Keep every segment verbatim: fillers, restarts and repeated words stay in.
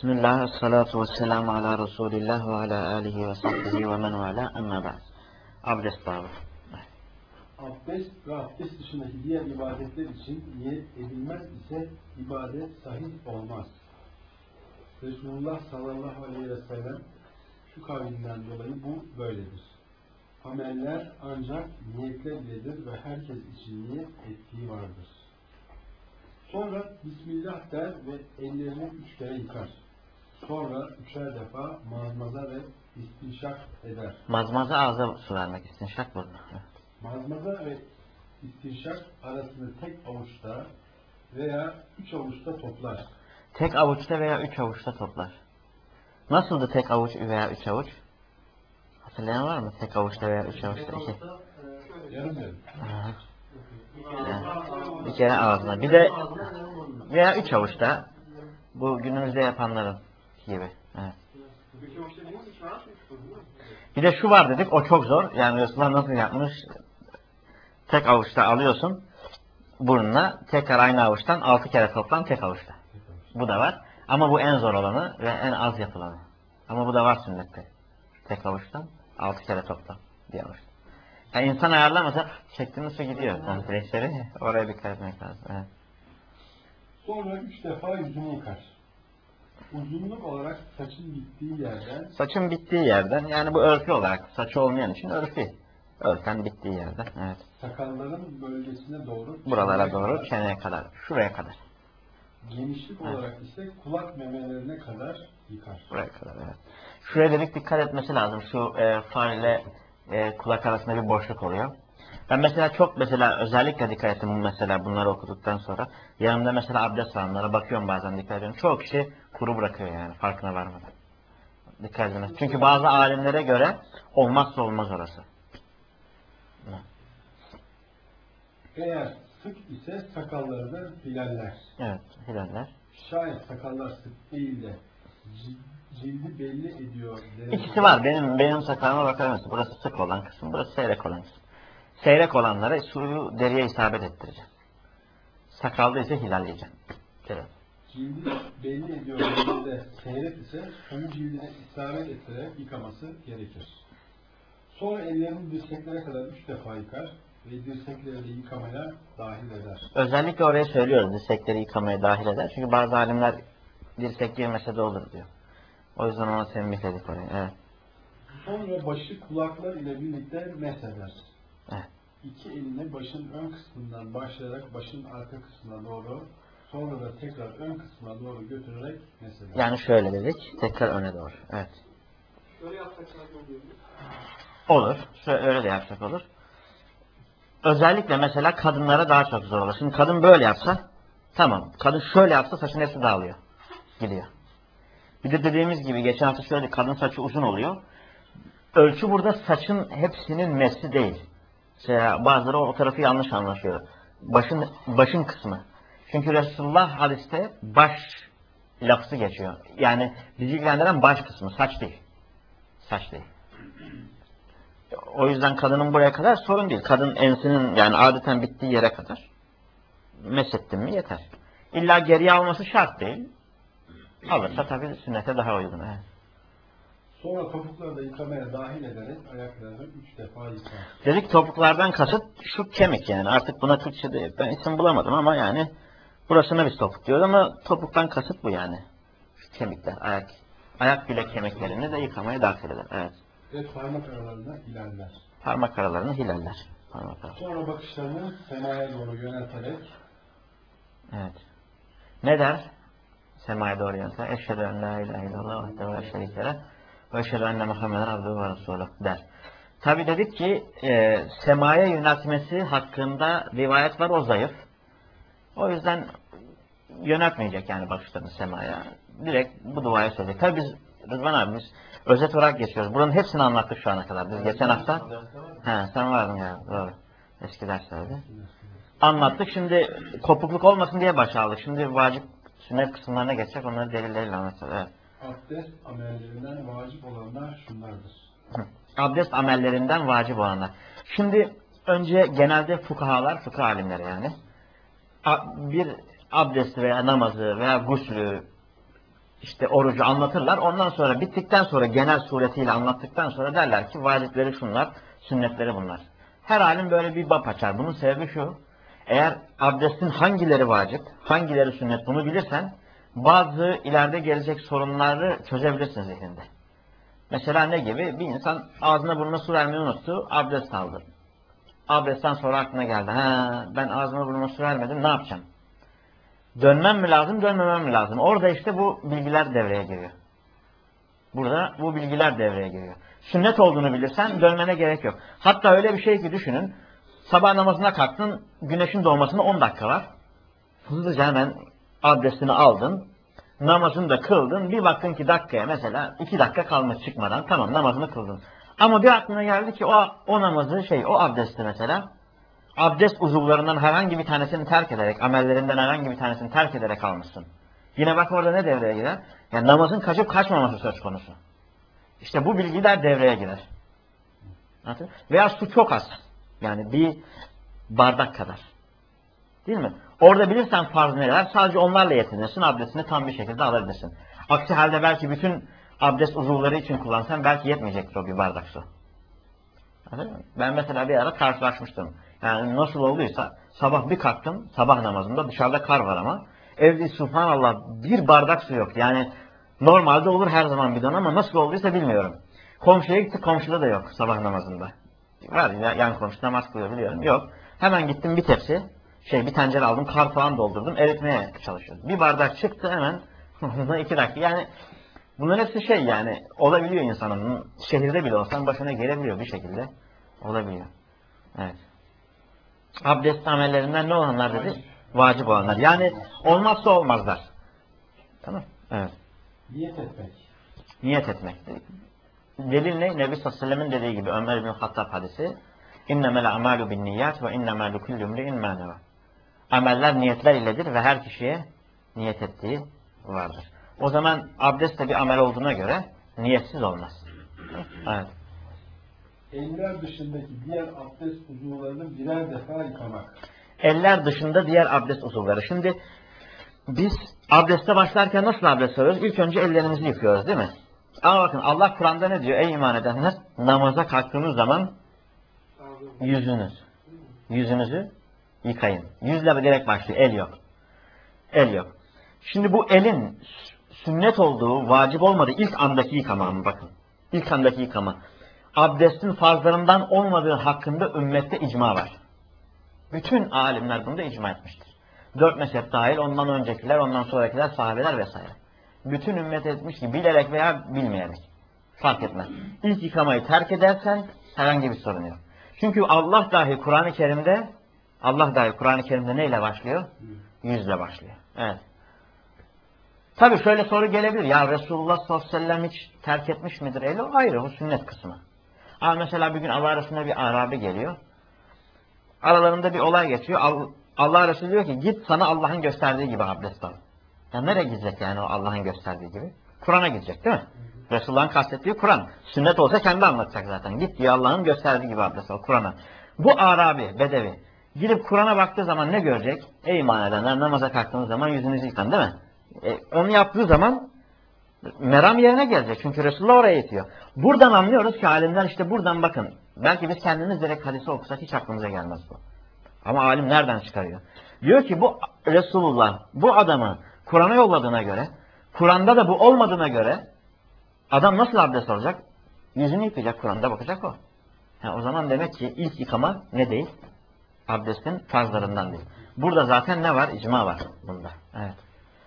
Bismillah, salatu ve selamu ala Resulillah ve ala alihi ve sahbihi ve men ala emme ba'd. Abdest babı. Abdest ve abdest dışındaki diğer ibadetler için niyet edilmez ise ibadet sahih olmaz. Resulullah sallallahu aleyhi ve sellem şu kavlinden dolayı bu böyledir. Ameller ancak niyetler iledir ve herkes için niyet ettiği vardır. Sonra Bismillah der ve ellerini üç kere yıkar. Sonra üçer defa mazmaza ve istinşak eder. Mazmaza ağza su vermek, istinşak burada. Mazmaza ve istinşak arasını tek avuçta veya üç avuçta toplar. Tek avuçta veya üç avuçta toplar. Nasıldı tek avuç veya üç avuç? Hatırlayan var mı? Tek avuçta veya üç avuçta iki. Yarım yarım. Yani bir kere ağzına. Bir de veya üç avuçta. Bu günümüzde yapanların gibi. Evet. Bir de şu var dedik, o çok zor. Yani Resulullah nasıl yapmış? Tek avuçta alıyorsun burnuna, tekrar aynı avuçtan altı kere toplam tek avuçta. Bu da var. Ama bu en zor olanı ve en az yapılanı. Ama bu da var sünnette. Tek avuçtan altı kere toplam diye avuçta. Yani insan ayarlamasa şeklinde su gidiyor. Kompresleri oraya dikkat etmek lazım. Evet. Sonra üç defa yüzünü yıkar. Uzunluk olarak saçın bittiği yerden Saçın bittiği yerden, yani bu örfü olarak, saçı olmayan için örfü. Örfen bittiği yerden, evet. sakalların bölgesine doğru Buralara çeneye doğru, kadar, çeneye kadar, şuraya kadar. genişlik Evet. olarak ise kulak memelerine kadar yıkar. Buraya kadar, evet. Şuraya dedik dikkat etmesi lazım. Şu e, far ile e, kulak arasında bir boşluk oluyor. Ben mesela çok mesela özellikle dikkat ettim mesela bunları okuduktan sonra. Yanımda mesela abdest alanlara bakıyorum bazen dikkat ediyorum. Çoğu kişi kuru bırakıyor yani farkına varmadan. Dikkat ediniz. Çünkü bazı alimlere göre olmazsa olmaz orası. Eğer sık ise sakallarını hilaller. Evet, hilaller. Şayet sakallar sık değil de cil- cildi belli ediyor. İkisi var. Benim benim sakalıma bakar mısın? Burası sık olan kısım, burası seyrek olan kısım. Seyrek olanlara suyu deriye isabet ettireceğim. Sakalda ise hilalleyeceğim. Evet. Cildi belli ediyor dediğinde seyrek ise suyu cildine isabet ettirerek yıkaması gerekir. Sonra ellerini dirseklere kadar üç defa yıkar ve dirsekleri de yıkamaya dahil eder. Özellikle oraya söylüyoruz dirsekleri yıkamaya dahil eder. Çünkü bazı alimler dirsek girmese de olur diyor. O yüzden ona tembihledik oraya. Evet. Sonra başı kulaklar ile birlikte mesheder. Evet. İki elini başın ön kısmından başlayarak başın arka kısmına doğru, sonra da tekrar ön kısmına doğru götürerek mesheder. Yani şöyle dedik. Tekrar öne doğru. Evet. Şöyle yapsak ne oluyor? Olur. Şöyle öyle de yapsak olur. Özellikle mesela kadınlara daha çok zor olur. Şimdi kadın böyle yapsa tamam. Kadın şöyle yapsa saçın hepsi dağılıyor. Gidiyor. Bir de dediğimiz gibi geçen hafta şöyle kadın saçı uzun oluyor. Ölçü burada saçın hepsinin mesli değil. Şey, bazıları o tarafı yanlış anlaşıyor. Başın başın kısmı. Çünkü Resulullah hadiste baş lafzı geçiyor. Yani bizi ilgilendiren baş kısmı, saç değil. Saç değil. O yüzden kadının buraya kadar sorun değil. Kadın ensinin yani adeten bittiği yere kadar mesettin mi yeter. İlla geriye alması şart değil. Alırsa tabii sünnete daha uygun. Evet. Sonra topukları da yıkamaya dahil ederek ayaklarını üç defa yıkar. Dedik topuklardan kasıt şu kemik yani. Artık buna Türkçe'de ben isim bulamadım ama yani burasına biz topuk diyoruz ama topuktan kasıt bu yani. Şu kemikler, ayak. Ayak bile kemiklerini de yıkamaya dahil eder. Evet. Ve parmak aralarına ilerler. Parmak aralarını hilaller. Parmak aralarını. Sonra bakışlarını semaya doğru yönelterek Evet. Ne der? Semaya doğru yönelter. Eşhedü en la ilahe illallah vahdehu la şerike leh ve eşhedü enne Muhammeden abduhu ve resuluh der. Tabi dedik ki e, semaya yöneltmesi hakkında rivayet var, o zayıf. O yüzden yöneltmeyecek yani bakışlarını semaya. Direkt bu duayı söyleyecek. Tabi biz Rıdvan abimiz özet olarak geçiyoruz. Buranın hepsini anlattık şu ana kadar. Biz geçen hafta he, sen vardın ya doğru. Eski derslerde. Anlattık. Şimdi kopukluk olmasın diye başa aldık. Şimdi vacip sünnet kısımlarına geçecek. Onları delilleriyle anlatacağız. Evet. abdest amellerinden vacip olanlar şunlardır. Abdest amellerinden vacip olanlar. Şimdi önce genelde fukahalar, fıkıh alimleri yani bir abdesti veya namazı veya guslü işte orucu anlatırlar. Ondan sonra bittikten sonra genel suretiyle anlattıktan sonra derler ki vacipleri şunlar, sünnetleri bunlar. Her alim böyle bir bab açar. Bunun sebebi şu. Eğer abdestin hangileri vacip, hangileri sünnet bunu bilirsen bazı ileride gelecek sorunları çözebilirsin zihninde. Mesela ne gibi? Bir insan ağzına burnuna su vermeyi unuttu, abdest aldı. Abdestten sonra aklına geldi. Ha, ben ağzıma burnuma su vermedim, ne yapacağım? Dönmem mi lazım, dönmemem mi lazım? Orada işte bu bilgiler devreye giriyor. Burada bu bilgiler devreye giriyor. Sünnet olduğunu bilirsen dönmene gerek yok. Hatta öyle bir şey ki düşünün. Sabah namazına kalktın, güneşin doğmasına on dakika var. Hızlıca hemen abdestini aldın. Namazını da kıldın. Bir baktın ki dakikaya mesela iki dakika kalmış çıkmadan. Tamam, namazını kıldın. Ama bir aklına geldi ki o, o namazı şey o abdesti mesela abdest uzuvlarından herhangi bir tanesini terk ederek, amellerinden herhangi bir tanesini terk ederek almışsın. Yine bak orada ne devreye girer? Yani namazın kaçıp kaçmaması söz konusu. İşte bu bilgiler devreye girer. Anladın? Veya su çok az. Yani bir bardak kadar. Değil mi? Orada bilirsen farz neler, sadece onlarla yetinirsin, abdestini tam bir şekilde alabilirsin. Aksi halde belki bütün abdest uzuvları için kullansan belki yetmeyecektir o bir bardak su. Anladın mı? Ben mesela bir ara karşılaşmıştım. Yani nasıl olduysa sabah bir kalktım, sabah namazında dışarıda kar var ama evde subhanallah bir bardak su yok. Yani normalde olur her zaman bidon ama nasıl olduysa bilmiyorum. Komşuya gittik, komşuda da yok sabah namazında. Var ya, yan komşu namaz kılıyor biliyorum. Yok. Hemen gittim bir tepsi, şey bir tencere aldım, kar falan doldurdum, eritmeye çalışıyordum. Bir bardak çıktı hemen, iki dakika. Yani bunların hepsi şey yani olabiliyor insanın. Şehirde bile olsan başına gelebiliyor bir şekilde. Olabiliyor. Evet. Abdest amellerinden ne olanlar dedi? Vacip olanlar. Yani olmazsa olmazlar. Tamam. Evet. Niyet etmek. Niyet etmek. Delil ne? Nebi sallallahu aleyhi ve sellem'in dediği gibi Ömer bin Hattab hadisi. İnnemel a'malu bin niyat ve innemel likulli imri'in ma neva. Ameller niyetler iledir ve her kişiye niyet ettiği vardır. O zaman abdest de bir amel olduğuna göre niyetsiz olmaz. Evet. Eller dışındaki diğer abdest uzuvlarını birer defa yıkamak. Eller dışında diğer abdest uzuvları. Şimdi biz abdeste başlarken nasıl abdest alıyoruz? İlk önce ellerimizi yıkıyoruz değil mi? Ama bakın Allah Kur'an'da ne diyor? Ey iman edenler, namaza kalktığınız zaman yüzünüz, yüzünüzü yıkayın. Yüzle direkt başlıyor. El yok. El yok. Şimdi bu elin sünnet olduğu, vacip olmadığı ilk andaki yıkama mı bakın. İlk andaki yıkama. Abdestin farzlarından olmadığı hakkında ümmette icma var. Bütün alimler bunda icma etmiştir. Dört mezhep dahil, ondan öncekiler, ondan sonrakiler, sahabeler vesaire. Bütün ümmet etmiş ki bilerek veya bilmeyerek. Fark etmez. İlk yıkamayı terk edersen herhangi bir sorun yok. Çünkü Allah dahi Kur'an-ı Kerim'de Allah dahi Kur'an-ı Kerim'de neyle başlıyor? Yüzle başlıyor. Evet. Tabii şöyle soru gelebilir. Ya Resulullah sallallahu aleyhi ve sellem hiç terk etmiş midir? Eli o ayrı. Bu sünnet kısmı. Ama mesela bir gün Allah arasında bir Arabi geliyor. Aralarında bir olay geçiyor. Allah Resulü diyor ki git sana Allah'ın gösterdiği gibi abdest al. Ya nereye gidecek yani o Allah'ın gösterdiği gibi? Kur'an'a gidecek değil mi? Resulullah'ın kastettiği Kur'an. Sünnet olsa kendi anlatacak zaten. Git diyor Allah'ın gösterdiği gibi abdest al Kur'an'a. Bu Arabi, Bedevi gidip Kur'an'a baktığı zaman ne görecek? Ey iman edenler, namaza kalktığınız zaman yüzünüzü yıkan değil mi? E, onu yaptığı zaman meram yerine gelecek. Çünkü Resulullah oraya itiyor. Buradan anlıyoruz ki alimler işte buradan bakın. Belki biz kendimiz direkt hadisi okusak hiç aklımıza gelmez bu. Ama alim nereden çıkarıyor? Diyor ki bu Resulullah bu adamı Kur'an'a yolladığına göre, Kur'an'da da bu olmadığına göre adam nasıl abdest alacak? Yüzünü yıkayacak, Kur'an'da bakacak o. Yani o zaman demek ki ilk yıkama ne değil? Abdestin farzlarından değil. Burada zaten ne var? İcma var bunda. Evet.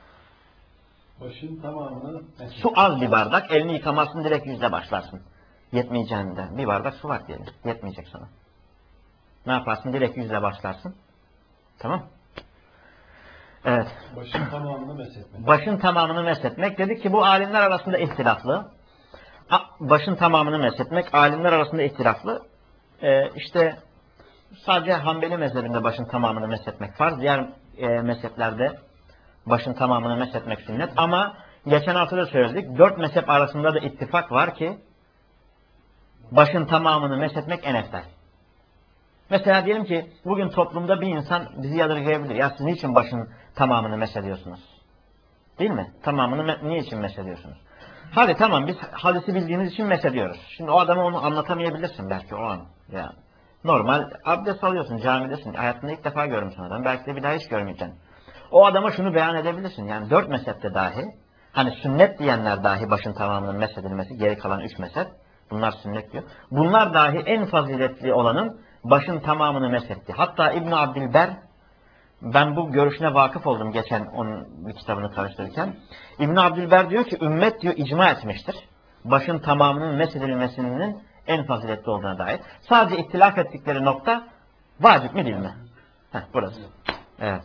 Başın tamamını... Su az bir bardak, elini yıkamazsın, direkt yüzle başlarsın. Yetmeyeceğinden. Bir bardak su var diyelim. Yetmeyecek sana. Ne yaparsın? Direkt yüzle başlarsın. Tamam. Evet. Başın tamamını meshetmek. Başın tamamını meshetmek. Dedik ki bu alimler arasında ihtilaflı. Başın tamamını meshetmek alimler arasında ihtilaflı. Ee, işte sadece Hanbeli mezhebinde başın tamamını meshetmek farz. Diğer e, mezheplerde başın tamamını meshetmek sünnet. Ama geçen hafta da söyledik. Dört mezhep arasında da ittifak var ki başın tamamını meshetmek en eftal. Mesela diyelim ki bugün toplumda bir insan bizi yadırgayabilir. Ya siz niçin başın tamamını meshediyorsunuz? Değil mi? Tamamını me- niye için meşediyorsunuz? Hadi tamam biz hadisi bildiğiniz için meşediyoruz. Şimdi o adama onu anlatamayabilirsin belki o an. Yani normal abdest alıyorsun, camidesin. Hayatında ilk defa görmüşsün adam. Belki de bir daha hiç görmeyeceksin. O adama şunu beyan edebilirsin. Yani dört mezhepte dahi, hani sünnet diyenler dahi başın tamamının meşedilmesi, geri kalan üç mezhep, bunlar sünnet diyor. Bunlar dahi en faziletli olanın başın tamamını meshetti. Hatta İbn Abdülber, ben bu görüşüne vakıf oldum geçen onun bir kitabını karıştırırken. İbn Abdülber diyor ki ümmet diyor icma etmiştir. Başın tamamının meshedilmesinin en faziletli olduğuna dair. Sadece ihtilaf ettikleri nokta vacip mi değil mi? Heh, burası. Evet.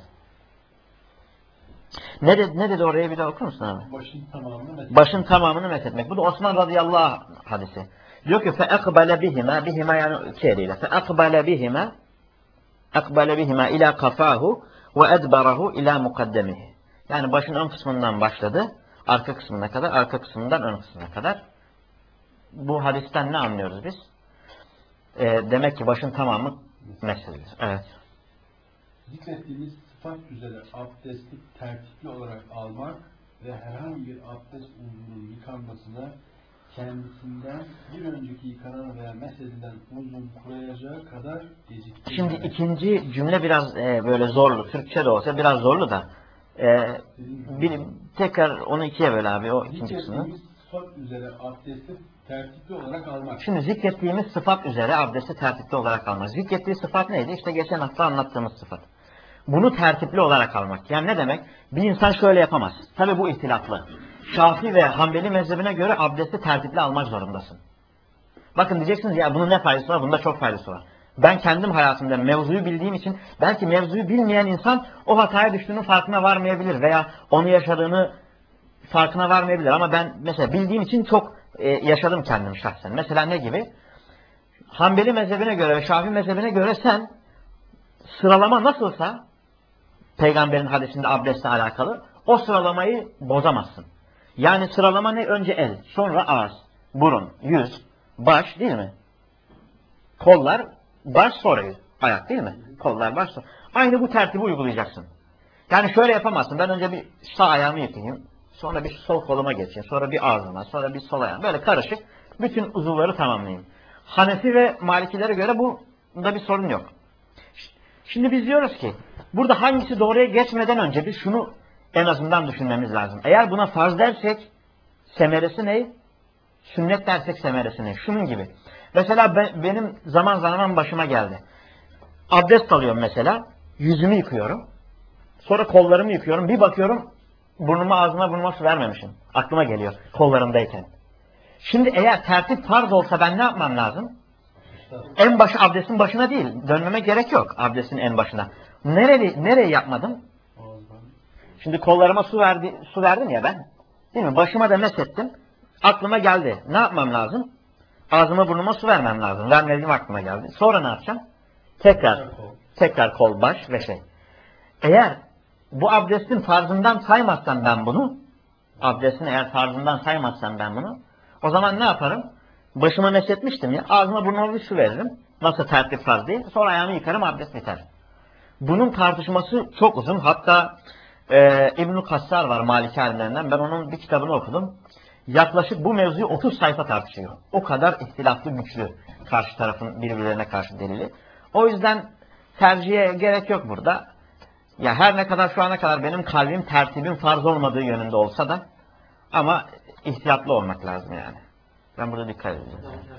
Ne dedi, ne dedi oraya bir daha okur musun abi? Başın tamamını meshetmek. Başın tamamını meshetmek. Bu da Osman radıyallahu anh hadisi. Diyor ki فَاَقْبَلَ بِهِمَا Bihima yani iki eliyle. فَاَقْبَلَ بِهِمَا اَقْبَلَ بِهِمَا اِلَى قَفَاهُ وَاَدْبَرَهُ اِلَى مُقَدَّمِهِ. Yani başın ön kısmından başladı. Arka kısmına kadar, arka kısmından ön kısmına kadar. Bu hadisten ne anlıyoruz biz? Ee, demek ki başın tamamı mesedilir. Evet. Zikrettiğimiz sıfat üzere abdesti tertipli olarak almak ve herhangi bir abdest uzvunun yıkanmasına kendisinden bir önceki yıkanan veya mesedilen uzvun kurayacağı kadar geciktirmek. Şimdi ikinci cümle biraz e, böyle zorlu. Türkçe de olsa biraz zorlu da. E, bir, tekrar onu ikiye böl abi o ikinci kısmını. Zikrettiğimiz sıfat üzere abdesti tertipli olarak almak. Şimdi zikrettiğimiz sıfat üzere abdesti tertipli olarak almak. Zikrettiği sıfat neydi? İşte geçen hafta anlattığımız sıfat. Bunu tertipli olarak almak. Yani ne demek? Bir insan şöyle yapamaz. Tabi bu ihtilaflı. Şafii ve Hanbeli mezhebine göre abdesti tertipli almak zorundasın. Bakın diyeceksiniz ya bunun ne faydası var? Bunda çok faydası var. Ben kendim hayatımda mevzuyu bildiğim için belki mevzuyu bilmeyen insan o hataya düştüğünün farkına varmayabilir veya onu yaşadığını farkına varmayabilir. Ama ben mesela bildiğim için çok e, yaşadım kendim şahsen. Mesela ne gibi? Hanbeli mezhebine göre ve Şafii mezhebine göre sen sıralama nasılsa Peygamberin hadisinde abdestle alakalı o sıralamayı bozamazsın. Yani sıralama ne? Önce el, sonra ağız, burun, yüz, baş değil mi? Kollar, baş, sonra yüz. Ayak değil mi? Kollar, baş, sonra. Aynı bu tertibi uygulayacaksın. Yani şöyle yapamazsın. Ben önce bir sağ ayağımı yıkayayım. Sonra bir sol koluma geçeyim. Sonra bir ağzıma. Sonra bir sol ayağıma. Böyle karışık. Bütün uzuvları tamamlayayım. Hanefi ve Malikilere göre bunda bir sorun yok. Şimdi biz diyoruz ki burada hangisi doğruya geçmeden önce bir şunu en azından düşünmemiz lazım. Eğer buna farz dersek semeresi ne? Sünnet dersek semeresi ne? Şunun gibi. Mesela ben, benim zaman zaman başıma geldi. Abdest alıyorum mesela. Yüzümü yıkıyorum. Sonra kollarımı yıkıyorum. Bir bakıyorum burnuma ağzıma burnuma su vermemişim. Aklıma geliyor kollarımdayken. Şimdi eğer tertip farz olsa ben ne yapmam lazım? En başı abdestin başına değil. Dönmeme gerek yok abdestin en başına. Nereye, nereye yapmadım? Şimdi kollarıma su verdi, su verdim ya ben. Değil mi? Başıma da meshettim. Aklıma geldi. Ne yapmam lazım? Ağzıma burnuma su vermem lazım. Vermediğim aklıma geldi. Sonra ne yapacağım? Tekrar, tekrar kol, baş ve şey. Eğer bu abdestin farzından saymazsam ben bunu, abdestin eğer farzından saymazsam ben bunu, o zaman ne yaparım? Başıma meshetmiştim ya, ağzıma burnuma bir su veririm. Nasıl tertip farz değil. Sonra ayağımı yıkarım, abdest biter. Bunun tartışması çok uzun. Hatta e, İbn-i Kassar var Maliki alimlerinden. Ben onun bir kitabını okudum. Yaklaşık bu mevzuyu otuz sayfa tartışıyor. O kadar ihtilaflı güçlü karşı tarafın birbirlerine karşı delili. O yüzden tercihe gerek yok burada. Ya her ne kadar şu ana kadar benim kalbim tertibin farz olmadığı yönünde olsa da ama ihtiyatlı olmak lazım yani. Ben burada dikkat edeceğim.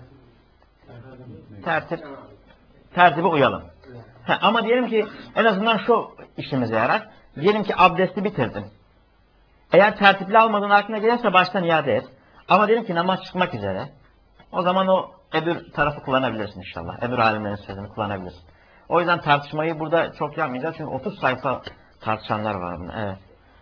Tertip, tertibe uyalım. Ha, ama diyelim ki en azından şu işimize yarar. Diyelim ki abdesti bitirdin. Eğer tertipli almadığın aklına gelirse baştan iade et. Ama diyelim ki namaz çıkmak üzere. O zaman o öbür tarafı kullanabilirsin inşallah. Öbür alimlerin sözünü kullanabilirsin. O yüzden tartışmayı burada çok yapmayacağız. Çünkü otuz sayfa tartışanlar var bunda. Evet.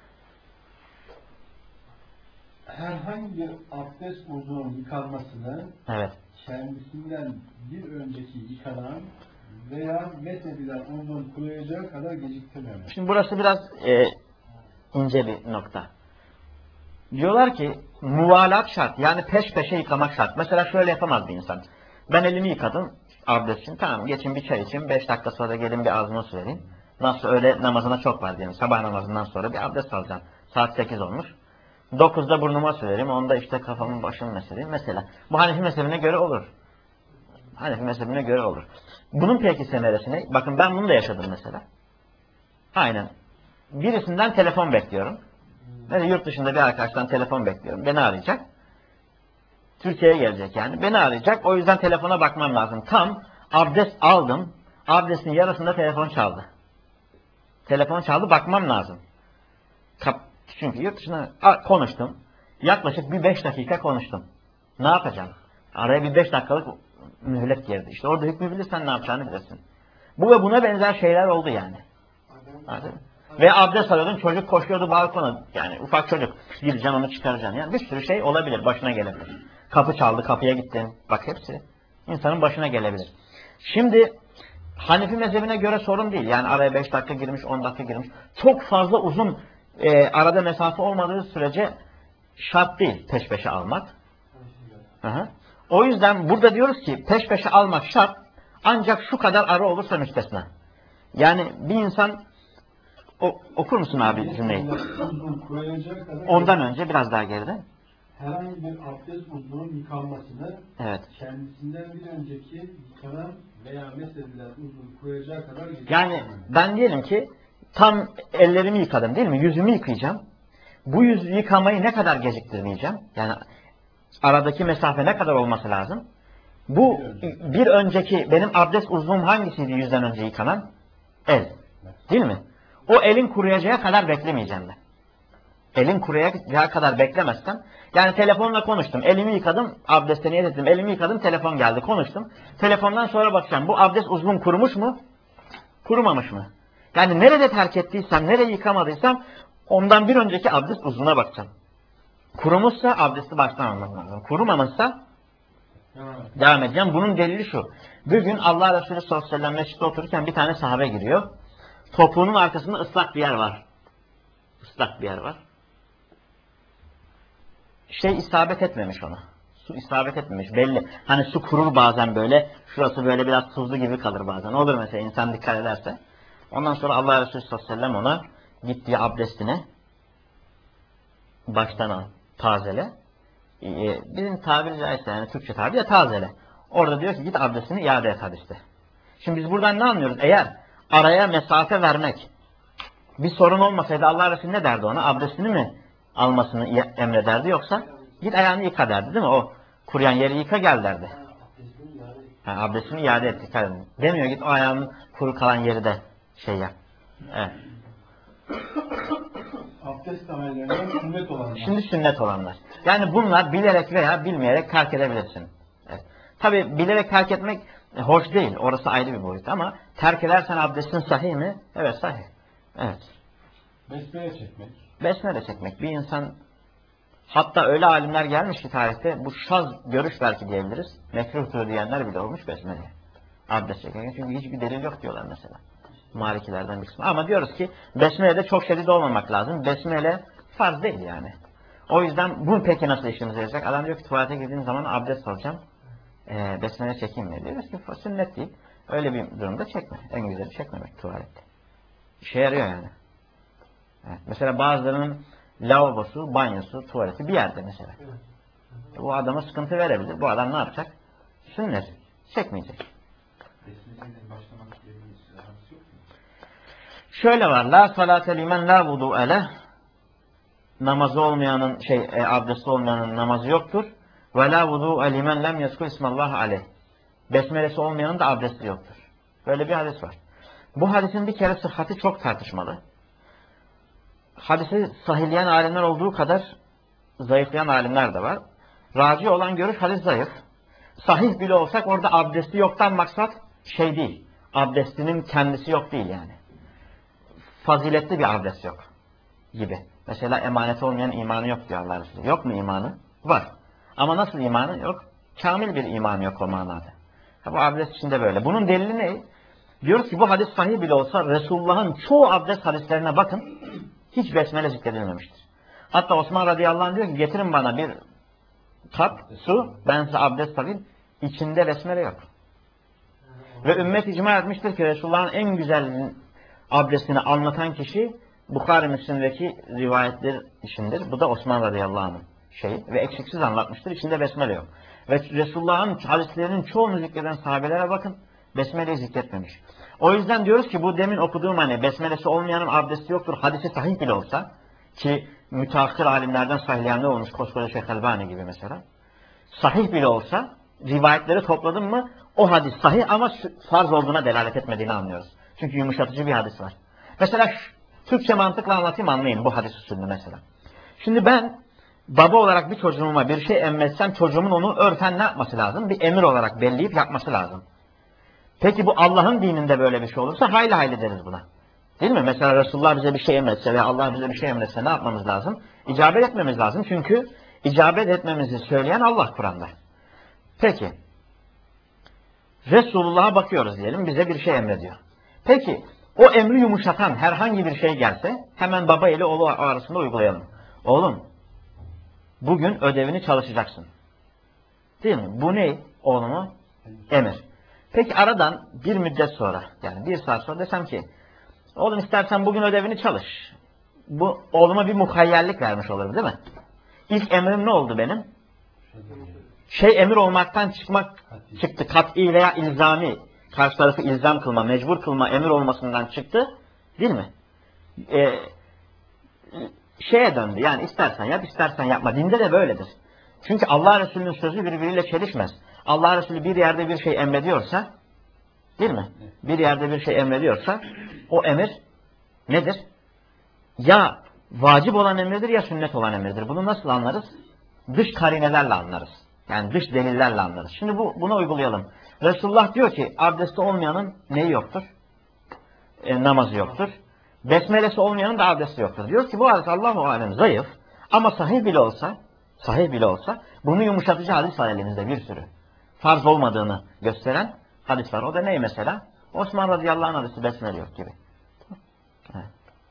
Herhangi bir abdest uzvunun yıkanmasını Evet. kendisinden bir önceki yıkanan veya meshedilen uzvun kurayacağı kadar geciktirmemek. Şimdi burası biraz e, ince bir nokta. Diyorlar ki muvalat şart. Yani peş peşe yıkamak şart. Mesela şöyle yapamaz bir insan. Ben elimi yıkadım abdest için. Tamam geçin bir çay için. Beş dakika sonra gelin bir ağzıma su vereyim. Nasıl öyle namazına çok var diyelim. Sabah namazından sonra bir abdest alacağım. Saat sekiz olmuş. dokuzda burnuma sürerim, onda işte kafamın başımı meseleyim. Mesela. Bu Hanefi mezhebine göre olur. Hanefi mezhebine göre olur. Bunun peki semeresi ne? Bakın ben bunu da yaşadım mesela. Aynen. Birisinden telefon bekliyorum. Mesela yurt dışında bir arkadaştan telefon bekliyorum. Beni arayacak. Türkiye'ye gelecek yani. Beni arayacak. O yüzden telefona bakmam lazım. Tam abdest aldım. Abdestin yarısında telefon çaldı. Telefon çaldı, bakmam lazım. Kap Çünkü yurt dışına konuştum. Yaklaşık bir beş dakika konuştum. Ne yapacağım? Araya bir beş dakikalık mühlet girdi. İşte orada hükmü bilirsen ne yapacağını bilirsin. Bu ve buna benzer şeyler oldu yani. Anladın mı? Ve abdest alıyordun, çocuk koşuyordu balkona. Yani ufak çocuk. Gireceksin onu çıkaracaksın. Yani bir sürü şey olabilir, başına gelebilir. Kapı çaldı, kapıya gittin. Bak hepsi insanın başına gelebilir. Şimdi Hanefi mezhebine göre sorun değil. Yani araya beş dakika girmiş, on dakika girmiş. Çok fazla uzun e, arada mesafe olmadığı sürece şart değil peş peşe almak. Hı hı. O yüzden burada diyoruz ki peş peşe almak şart. Ancak şu kadar ara olursa müstesna. Yani bir insan o, okur musun abi cümleyi? Ondan önce biraz daha geride. Herhangi bir abdest uzvunun yıkanmasını Evet. kendisinden bir önceki yıkanan veya mesedilen uzvun koyacağı kadar Yani ben diyelim ki tam ellerimi yıkadım değil mi? Yüzümü yıkayacağım. Bu yüz yıkamayı ne kadar geciktirmeyeceğim? Yani aradaki mesafe ne kadar olması lazım? Bu bir önceki benim abdest uzvum hangisiydi yüzden önce yıkanan? El. Değil mi? O elin kuruyacağı kadar beklemeyeceğim ben. Elin kuruyacağı kadar beklemezsem, yani telefonla konuştum, elimi yıkadım, abdeste niyet ettim, elimi yıkadım, telefon geldi, konuştum. Telefondan sonra bakacağım, bu abdest uzvum kurumuş mu? Kurumamış mı? Yani nerede terk ettiysem, nereye yıkamadıysam, ondan bir önceki abdest uzvuna bakacağım. Kurumuşsa abdesti baştan almam lazım. Kurumamışsa devam edeceğim. Bunun delili şu. Bir gün Allah Resulü sallallahu aleyhi ve sellem mescitte otururken bir tane sahabe giriyor. Topuğunun arkasında ıslak bir yer var. Islak bir yer var. Şey isabet etmemiş ona. Su isabet etmemiş. Belli. Hani su kurur bazen böyle. Şurası böyle biraz tuzlu gibi kalır bazen. Olur mesela insan dikkat ederse. Ondan sonra Allah Resulü sallallahu aleyhi ve sellem ona gittiği abdestine baştan al. Tazele. Ee, bizim tabiri caizse yani Türkçe tabiri de tazele. Orada diyor ki git abdestini iade et hadiste. Şimdi biz buradan ne anlıyoruz? Eğer araya mesafe vermek bir sorun olmasaydı Allah Resulü ne derdi ona? Abdestini mi almasını emrederdi yoksa git ayağını yıka derdi değil mi? O kuruyan yeri yıka gel derdi. Ha, abdestini iade et. Demiyor git o ayağının kuru kalan yeri de şey yap. Evet. Abdest amellerinden sünnet olanlar. Şimdi sünnet olanlar. Yani bunlar bilerek veya bilmeyerek terk edebilirsin. Evet. Tabi bilerek terk etmek hoş değil. Orası ayrı bir boyut ama terk edersen abdestin sahih mi? Evet sahih. Evet. Besmele çekmek. Besmele çekmek. Bir insan hatta öyle alimler gelmiş ki tarihte bu şaz görüş belki diyebiliriz. Mekruhtur diyenler bile olmuş besmele. Abdest çekmek. Çünkü hiçbir delil yok diyorlar mesela. Malikilerden bir kısmı. Ama diyoruz ki besmele'de çok şiddet olmamak lazım. Besmele farz değil yani. O yüzden bu peki nasıl işimize yarayacak? Adam diyor ki tuvalete girdiğim zaman abdest alacağım. Ee, besmele çekeyim mi? Diyoruz ki sünnet değil. Öyle bir durumda çekme. En güzeli çekmemek tuvalette. İşe yarıyor yani. Evet. Mesela bazılarının lavabosu, banyosu, tuvaleti bir yerde mesela. Bu adama sıkıntı verebilir. Bu adam ne yapacak? Sünnet. Çekmeyecek. Şöyle var. La salate limen la vudu ele. Namazı olmayanın şey e, abdesti olmayanın namazı yoktur. Ve la vudu limen lem yezkur ismallah aleyh. Besmelesi olmayanın da abdesti yoktur. Böyle bir hadis var. Bu hadisin bir kere sıhhati çok tartışmalı. Hadisi sahihleyen alimler olduğu kadar zayıflayan alimler de var. Raci olan görüş hadis zayıf. Sahih bile olsak orada abdesti yoktan maksat şey değil. Abdestinin kendisi yok değil yani. Faziletli bir abdest yok gibi. Mesela emanet olmayan imanı yok diyor Allah Resulü. Yok mu imanı? Var. Ama nasıl imanı? Yok. Kamil bir imanı yok o manada. Ha, bu abdest içinde böyle. Bunun delili ne? Diyoruz ki bu hadis sahih bile olsa Resulullah'ın çoğu abdest hadislerine bakın. Hiç besmele zikredilmemiştir. Hatta Osman radıyallahu anh diyor ki getirin bana bir kap su, ben size abdest alayım. İçinde besmele yok. Ve ümmet icma etmiştir ki Resulullah'ın en güzel abdestini anlatan kişi Bukhari Müslim'deki rivayetler içindir. Bu da Osman radıyallahu anh'ın şeyi ve eksiksiz anlatmıştır. İçinde besmele yok. Ve Resulullah'ın hadislerinin çoğunu zikreden sahabelere bakın. Besmele'yi zikretmemiş. O yüzden diyoruz ki bu demin okuduğum hani besmelesi olmayanın abdesti yoktur. Hadisi sahih bile olsa ki müteahhir alimlerden sahihleyenler olmuş. Koskoca Şeyh Elbani gibi mesela. Sahih bile olsa rivayetleri topladım mı o hadis sahih ama farz olduğuna delalet etmediğini anlıyoruz. Çünkü yumuşatıcı bir hadis var. Mesela şu, Türkçe mantıkla anlatayım anlayın bu hadis usulünü mesela. Şimdi ben baba olarak bir çocuğuma bir şey emretsem çocuğumun onu örfen ne yapması lazım? Bir emir olarak belleyip yapması lazım. Peki bu Allah'ın dininde böyle bir şey olursa hayli hayli deriz buna. Değil mi? Mesela Resulullah bize bir şey emretse veya Allah bize bir şey emretse ne yapmamız lazım? İcabet etmemiz lazım. Çünkü icabet etmemizi söyleyen Allah Kur'an'da. Peki. Resulullah'a bakıyoruz diyelim. Bize bir şey emrediyor. Peki. O emri yumuşatan herhangi bir şey gelse hemen baba ile oğlu arasında uygulayalım. Oğlum bugün ödevini çalışacaksın. Değil mi? Bu ne? Oğlumu emir. Peki aradan bir müddet sonra yani bir saat sonra desem ki oğlum istersen bugün ödevini çalış. Bu oğluma bir muhayyerlik vermiş olur değil mi? İlk emrim ne oldu benim? Şey emir olmaktan çıkmak çıktı. Kat'i veya ilzami. Karşı tarafı ilzam kılma, mecbur kılma emir olmasından çıktı. Değil mi? Ee, şeye döndü. Yani istersen yap, istersen yapma. Dinde de böyledir. Çünkü Allah Resulü'nün sözü birbiriyle çelişmez. Allah Resulü bir yerde bir şey emrediyorsa, değil mi? Bir yerde bir şey emrediyorsa, o emir nedir? Ya vacip olan emirdir ya sünnet olan emirdir. Bunu nasıl anlarız? Dış karinelerle anlarız. Yani dış delillerle anlarız. Şimdi bu, bunu uygulayalım. Resulullah diyor ki abdesti olmayanın neyi yoktur? E, namazı yoktur. Besmelesi olmayanın da abdesti yoktur. Diyor ki bu hadis Allahu alem zayıf ama sahih bile olsa sahih bile olsa bunu yumuşatıcı hadis var elimizde bir sürü. Farz olmadığını gösteren hadis var. O da ne mesela? Osman radıyallahu anh hadisi besmele yok gibi. Evet.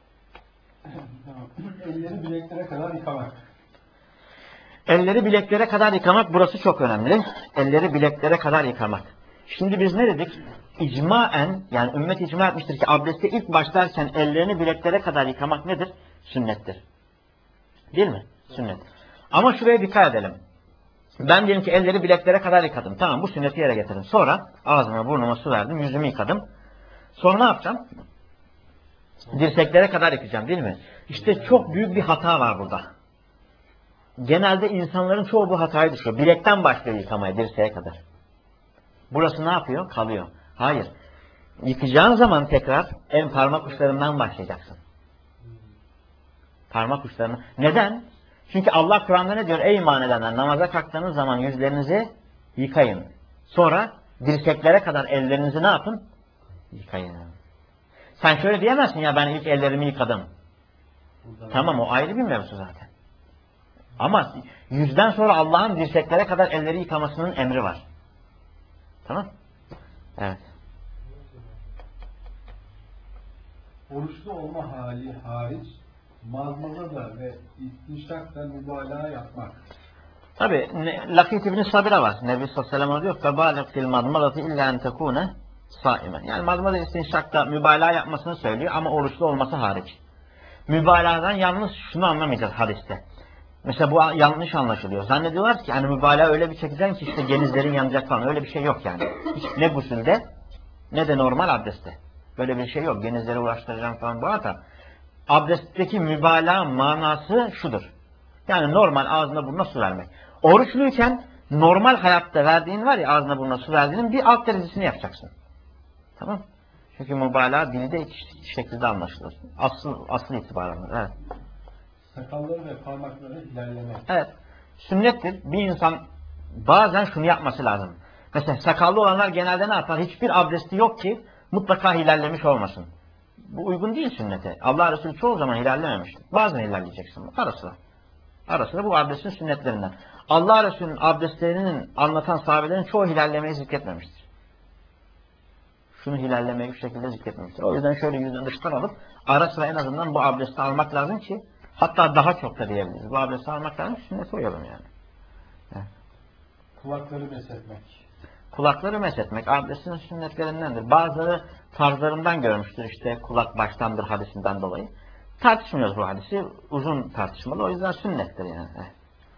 Elleri bileklere kadar yıkamak. Elleri bileklere kadar yıkamak burası çok önemli. Elleri bileklere kadar yıkamak. Şimdi biz ne dedik? İcmaen yani ümmet icma etmiştir ki abdeste ilk başlarken ellerini bileklere kadar yıkamak nedir? Sünnettir. Değil mi? Sünnet. Ama şuraya dikkat edelim. Ben diyelim ki elleri bileklere kadar yıkadım. Tamam bu sünneti yere getirdim. Sonra ağzıma burnuma su verdim. Yüzümü yıkadım. Sonra ne yapacağım? Dirseklere kadar yıkayacağım değil mi? İşte çok büyük bir hata var burada. Genelde insanların çoğu bu hatayı düşüyor. Bilekten başlıyor yıkamaya dirseğe kadar. Burası ne yapıyor? Kalıyor. Hayır. Yıkayacağın zaman tekrar en parmak uçlarından başlayacaksın. Parmak uçlarını. Neden? Çünkü Allah Kur'an'da ne diyor? Ey iman edenler namaza kalktığınız zaman yüzlerinizi yıkayın. Sonra dirseklere kadar ellerinizi ne yapın? Yıkayın. Sen şöyle diyemezsin ya ben ilk ellerimi yıkadım. Tamam o ayrı bir mevzu zaten. Ama yüzden sonra Allah'ın dirseklere kadar elleri yıkamasının emri var. Tamam? Evet. Oruçlu olma hali hariç mazmada ve istinşakla mübalağa yapmak. Tabi Lakit İbn-i Sabir'e var. Nebi sallallahu aleyhi ve sellem diyor فَبَالَقْ فِي الْمَضْمَضَةِ اِلَّا اَنْ تَكُونَ صَائِمًا. Yani mazmada istinşakta mübalağa yapmasını söylüyor ama oruçlu olması hariç. Mübalağadan yalnız şunu anlamayacağız hadiste. Mesela bu yanlış anlaşılıyor. Zannediyorlar ki hani mübalağa öyle bir çekeceksin ki işte genizlerin yanacak falan. Öyle bir şey yok yani. Hiç ne gusülde ne de normal abdestte. Böyle bir şey yok. Genizleri uğraştıracağım falan bu hata. Abdestteki mübalağa manası şudur. Yani normal ağzına burnuna su vermek. Oruçluyken normal hayatta verdiğin var ya ağzına burnuna su verdiğinin bir alt derecesini yapacaksın. Tamam. Çünkü mübalağa dilde iki şekilde anlaşılır. Asıl, asıl itibarında. Evet. Sakalları ve parmakları ilerlemek. Evet. Sünnettir. Bir insan bazen şunu yapması lazım. Mesela sakallı olanlar genelde ne yapar? Hiçbir abdesti yok ki mutlaka hilallemiş olmasın. Bu uygun değil sünnete. Allah Resulü çoğu zaman hilallememiştir. Bazen hilalleyeceksin. Ara sıra. Ara sıra bu abdestin sünnetlerinden. Allah Resulü'nün abdestlerinin anlatan sahabelerin çoğu hilallemeyi zikretmemiştir. Şunu hilallemeyi bu şekilde zikretmemiştir. O yüzden şöyle yüzden dıştan alıp ara sıra en azından bu abdesti almak lazım ki hatta daha çok da diyebiliriz. Bu abdesti almak lazım ki sünnete uyalım yani. Evet. Kulakları meshetmek. Kulakları meshetmek abdestin sünnetlerindendir. Bazıları farzlarından görmüştür işte kulak baştandır hadisinden dolayı. Tartışmıyoruz bu hadisi. Uzun tartışmalı. O yüzden sünnettir yani. Evet.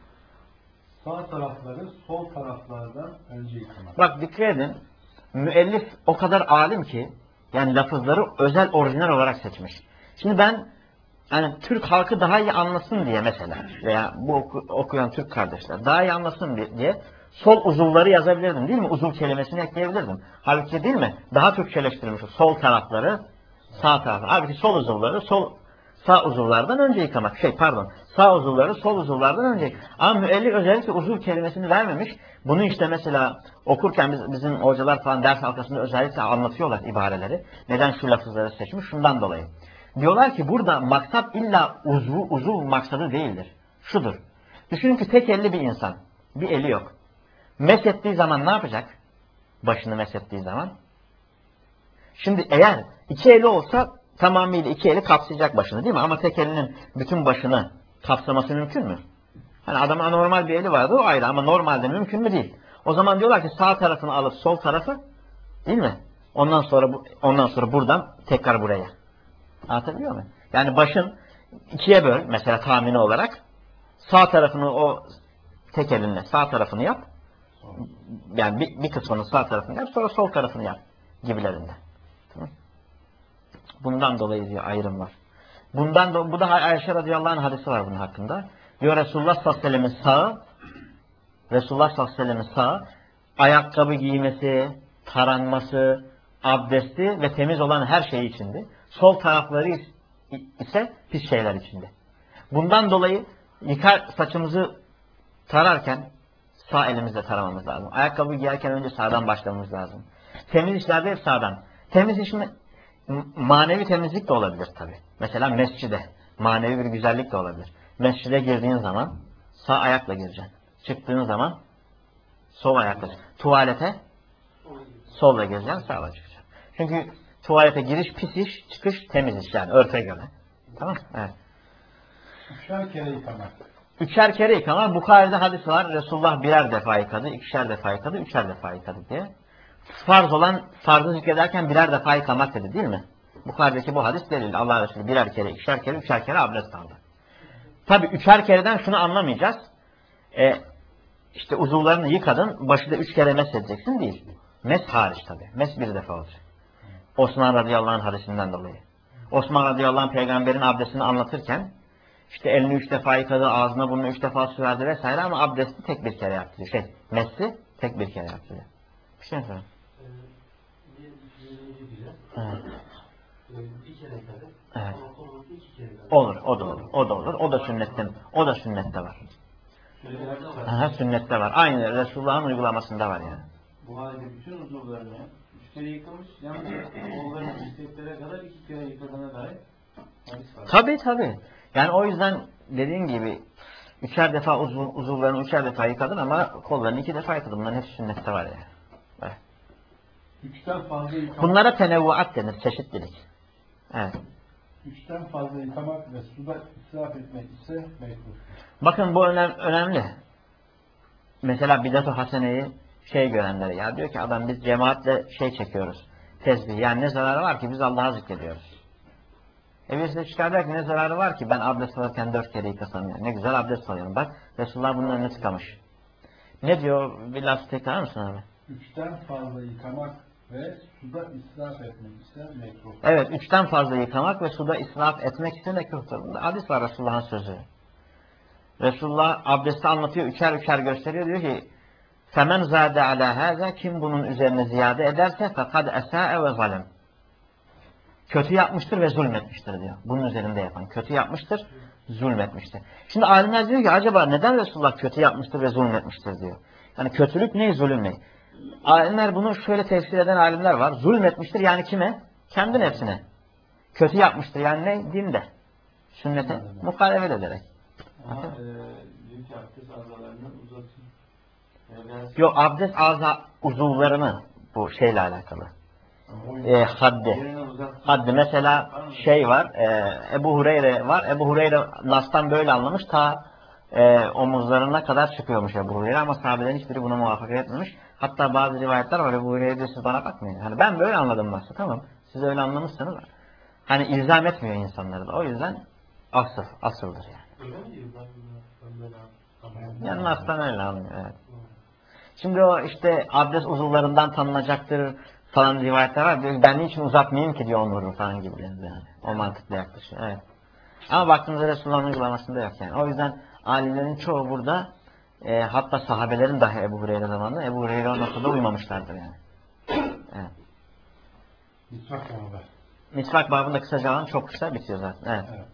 Sağ tarafları sol taraflardan önce yıkamak. Bak dikkat edin. Müellif o kadar alim ki yani lafızları özel orijinal olarak seçmiş. Şimdi ben yani Türk halkı daha iyi anlasın diye mesela veya bu oku, okuyan Türk kardeşler daha iyi anlasın diye sol uzuvları yazabilirdim değil mi? Uzuv kelimesini ekleyebilirdim. Halbuki değil mi? Daha Türkçeleştirilmiş. Sol tarafları, sağ tarafları. Halbuki sol uzuvları sol sağ uzuvlardan önce yıkamak. Şey pardon. Sağ uzuvları sol uzuvlardan önce. Ama müellif özellikle uzuv kelimesini vermemiş. Bunu işte mesela okurken biz, bizim hocalar falan ders halkasında özellikle anlatıyorlar ibareleri. Neden şu lafızları seçmiş? Şundan dolayı. Diyorlar ki burada maksat illa uzvu, uzuv maksadı değildir. Şudur. Düşünün ki tek elli bir insan. Bir eli yok. Meshettiği zaman ne yapacak? Başını meshettiği zaman. Şimdi eğer iki eli olsa tamamıyla iki eli kapsayacak başını değil mi? Ama tek elinin bütün başını kapsaması mümkün mü? Hani adamın anormal bir eli vardı o ayrı ama normalde mümkün mü değil. O zaman diyorlar ki sağ tarafını alıp sol tarafı değil mi? Ondan sonra bu, ondan sonra buradan tekrar buraya. Anlatabiliyor muyum? Yani başın ikiye böl mesela tahmini olarak sağ tarafını o tek elinle sağ tarafını yap. Yani bir, bir kısmının sağ tarafını yap sonra sol tarafını yap gibilerinde. Tamam. Bundan dolayı diyor ayrım var. Bundan do bu da Ayşe radıyallahu anh hadisi var bunun hakkında. Diyor Resulullah sallallahu aleyhi ve sellem'in sağı Resulullah sallallahu aleyhi ve sellem'in sağı ayakkabı giymesi, taranması, abdesti ve temiz olan her şey içindi. Sol tarafları ise pis şeyler içindi. Bundan dolayı yıkar saçımızı tararken sağ elimizle taramamız lazım. Ayakkabı giyerken önce sağdan başlamamız lazım. Temiz işlerde hep sağdan. Temiz iş mi? Manevi temizlik de olabilir tabi. Mesela mescide manevi bir güzellik de olabilir. Mescide girdiğin zaman sağ ayakla gireceksin. Çıktığın zaman sol ayakla. Tuvalete solla gireceksin, sağla çıkacaksın. Çünkü tuvalete giriş pis iş, çıkış temiz iş yani örfe göre. Tamam? Evet. Üçer kere yıkamak. Üçer kere yıkamak. Bukhari'de hadis var. Resulullah birer defa yıkadı, ikişer defa yıkadı, üçer defa yıkadı diye. Farz olan farzı zikrederken birer defa yıkamak dedi değil mi? Bukhari'deki bu hadis delil. Allah Resulü birer kere, ikişer kere, üçer kere abdest aldı. Tabi üçer kereden şunu anlamayacağız. E, işte uzuvlarını yıkadın, başı da üç kere mesedeceksin değil. Mes hariç tabi. Mes bir defa olacak. Osman radıyallahu anh hadisinden dolayı. Osman radıyallahu anh peygamberin abdestini anlatırken işte elini üç defa yıkadı, ağzına burnunu üç defa sürerdi vesaire ama abdesti tek bir kere yaptı. Şey, mesli tek bir kere yaptı. Bir şey mi söyleyeyim? Evet. Bir kere kadar. Evet. Ama iki kere kadar. Olur, o da olur. O da olur. O da sünnetten. O da sünnette var. Aha, sünnette var. Aynı Resulullah'ın uygulamasında var yani. Bu halde bütün uzuvlarını üç kere yıkamış, yalnız kollarını dirseklere kadar iki kere yıkadığına dair hadis var. Tabii tabii. Yani o yüzden dediğin gibi üçer defa uzuv, uzuvlarını üçer defa yıkadın ama kollarını iki defa yıkadın. Bunların hepsi sünnette var yani. Evet. Üçten fazla yıkamak. Bunlara tenevvuat denir. Çeşitlilik. Evet. Üçten fazla yıkamak ve suda israf etmek ise mekruh. Bakın bu önem, önemli. Mesela bidat-ı haseneyi şey görenlere ya diyor ki adam biz cemaatle şey çekiyoruz. Tesbih. Yani ne zararı var ki biz Allah'a zikrediyoruz. E birisi de çıkar der ki ne zararı var ki ben abdest alırken dört kere yıkasam yani. Ne güzel abdest alıyorum. Bak Resulullah bunun önüne tıkamış. Ne diyor? Bir laf tekrar mısın abi? Üçten fazla yıkamak ve suda israf etmek ise mekruh. Evet. Üçten fazla yıkamak ve suda israf etmek ise mekruhtur. Hadis var Resulullah'ın sözü. Resulullah abdesti anlatıyor. Üçer üçer gösteriyor. Diyor ki فَمَنْ زَادَ عَلَى هَذَا Kim bunun üzerine ziyade ederse فَقَدْ اَسَاءَ وَظَلَمْ Kötü yapmıştır ve zulmetmiştir diyor. Bunun üzerinde yapan. Kötü yapmıştır, zulmetmiştir. Şimdi alimler diyor ki acaba neden Resulullah kötü yapmıştır ve zulmetmiştir diyor. Yani kötülük ne, zulüm ne? Alimler bunu şöyle tefsir eden alimler var. Zulmetmiştir yani kime? Kendi nefsine. Kötü yapmıştır yani ne? Dinde. Sünnete muhalefet ederek. Ama e, diyor ki abdest azalarını uzatın. Yani Yok abdest ağza uzuvlarını bu şeyle alakalı. E, haddi. yerine uzat. Haddi mesela şey var. E, Ebu Hureyre var. Ebu Hureyre Nas'tan böyle anlamış. Ta e, omuzlarına kadar çıkıyormuş Ebu Hureyre ama sahabelerin hiçbiri buna muvaffakat etmemiş. Hatta bazı rivayetler var. Ebu Hureyre diyor siz bana bakmayın. Hani ben böyle anladım Nas'ı tamam. Siz öyle anlamışsınız. Hani ilzam etmiyor insanları da. O yüzden Asıl, asıldır yani. Öyle mi diyor? Ben, ben böyle anlamadım. Yani nas'tan öyle anlıyor. Evet. Şimdi o işte abdest uzuvlarından tanınacaktır falan rivayetler var. Diyor, ben niçin uzatmayayım ki diyor onları falan gibi yani. O mantıkla yaklaşıyor. Evet. Ama baktığımızda Resulullah'ın uygulamasında yok yani. O yüzden alimlerin çoğu burada e, hatta sahabelerin dahi Ebu Hureyre zamanında Ebu Hureyre o noktada uymamışlardır yani. Evet. Misvak babı. Misvak babında kısaca alalım, çok kısa bitiyor zaten. Evet. Evet.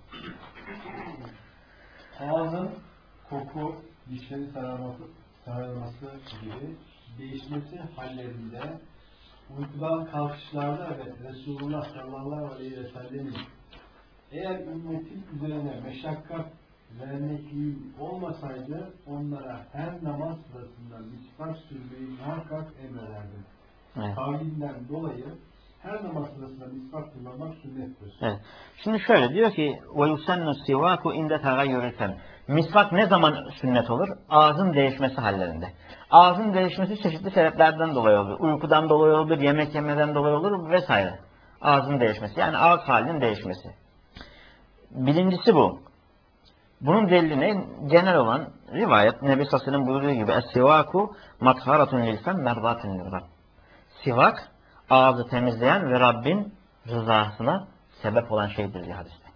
Ağzın koku, dişlerin sararması, sararması gibi değişmesi hallerinde uykudan kalkışlarda ve Resulullah sallallahu aleyhi ve sellemin eğer ümmetin üzerine meşakkat vermekliği olmasaydı onlara her namaz sırasında misvak sürmeyi muhakkak emrederdim. Evet. Kavlinden dolayı her namaz sırasında misvak kullanmak sünnettir. Evet. Şimdi şöyle diyor ki وَيُسَنُّ السِّوَاكُ اِنْدَ تَغَيُّرِ. Misvak ne zaman sünnet olur? Ağzın değişmesi hallerinde. Ağzın değişmesi çeşitli sebeplerden dolayı olur. Uykudan dolayı olur, yemek yemeden dolayı olur vesaire. Ağzın değişmesi. Yani ağız halinin değişmesi. Birincisi bu. Bunun delili ne? Genel olan rivayet Nebi Sası'nın buyurduğu gibi Es-sivaku matharatun lilfen merdatun lirrab. Sivak ağzı temizleyen ve Rabbin rızasına sebep olan şeydir diye hadiste.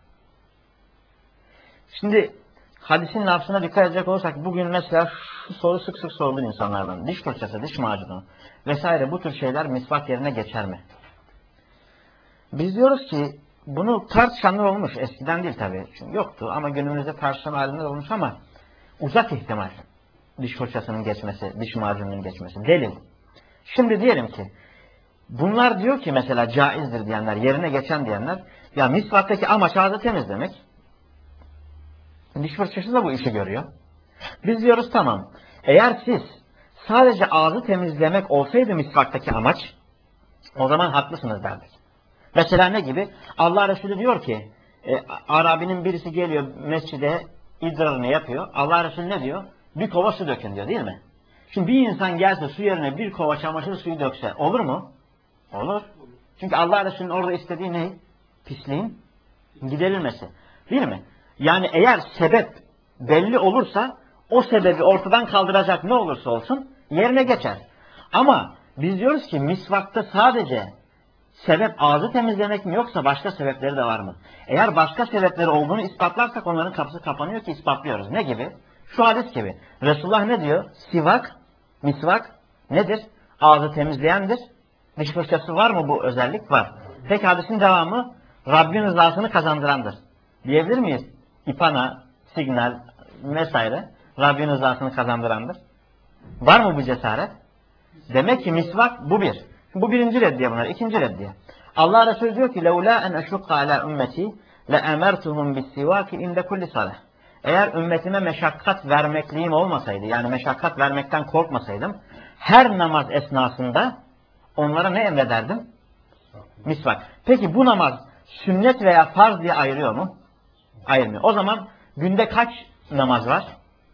Şimdi hadisin lafzına dikkat edecek olursak bugün mesela şu soru sık sık sorulur insanlardan. Diş fırçası, diş macunu vesaire bu tür şeyler misvak yerine geçer mi? Biz diyoruz ki bunu tartışanlar olmuş. Eskiden değil tabii. Çünkü yoktu ama günümüzde tartışan alimler olmuş ama uzak ihtimal diş fırçasının geçmesi, diş macununun geçmesi. Delil. Şimdi diyelim ki bunlar diyor ki mesela caizdir diyenler, yerine geçen diyenler, ya misvaktaki amaç ağzı temizlemek. Diş fırçası da bu işi görüyor. Biz diyoruz tamam. Eğer siz sadece ağzı temizlemek olsaydı misvaktaki amaç, o zaman haklısınız derdik. Mesela ne gibi? Allah Resulü diyor ki, e, Arabinin birisi geliyor mescide idrarını yapıyor. Allah Resulü ne diyor? Bir kova su dökün diyor, değil mi? Şimdi bir insan gelse su yerine bir kova çamaşır suyu dökse olur mu? Olur. Çünkü Allah Resulü'nün orada istediği ne? Pisliğin giderilmesi. Değil mi? Yani eğer sebep belli olursa o sebebi ortadan kaldıracak ne olursa olsun yerine geçer. Ama biz diyoruz ki misvakta sadece sebep ağzı temizlemek mi yoksa başka sebepleri de var mı? Eğer başka sebepleri olduğunu ispatlarsak onların kapısı kapanıyor ki ispatlıyoruz. Ne gibi? Şu hadis gibi. Resulullah ne diyor? Sivak, misvak nedir? Ağzı temizleyendir. Diş fırçası var mı bu özellik? Var. Peki hadisin devamı Rabbin rızasını kazandırandır. Diyebilir miyiz? İpana, signal vesaire Rabbin rızasını kazandırandır. Var mı bu cesaret? Demek ki misvak bu bir. Bu birinci reddiye bunlar. İkinci reddiye. Allah Resulü diyor ki لَوْلَا اَنْ اَشُقَّ عَلَى اُمَّتِي لَاَمَرْتُهُمْ بِالسِّوَاكِ اِنْدَ كُلِّ صَلَةٍ. Eğer ümmetime meşakkat vermekliğim olmasaydı, yani meşakkat vermekten korkmasaydım, her namaz esnasında onlara ne emrederdim? Misvak. Peki bu namaz sünnet veya farz diye ayırıyor mu? Ayırmıyor. O zaman günde kaç namaz var?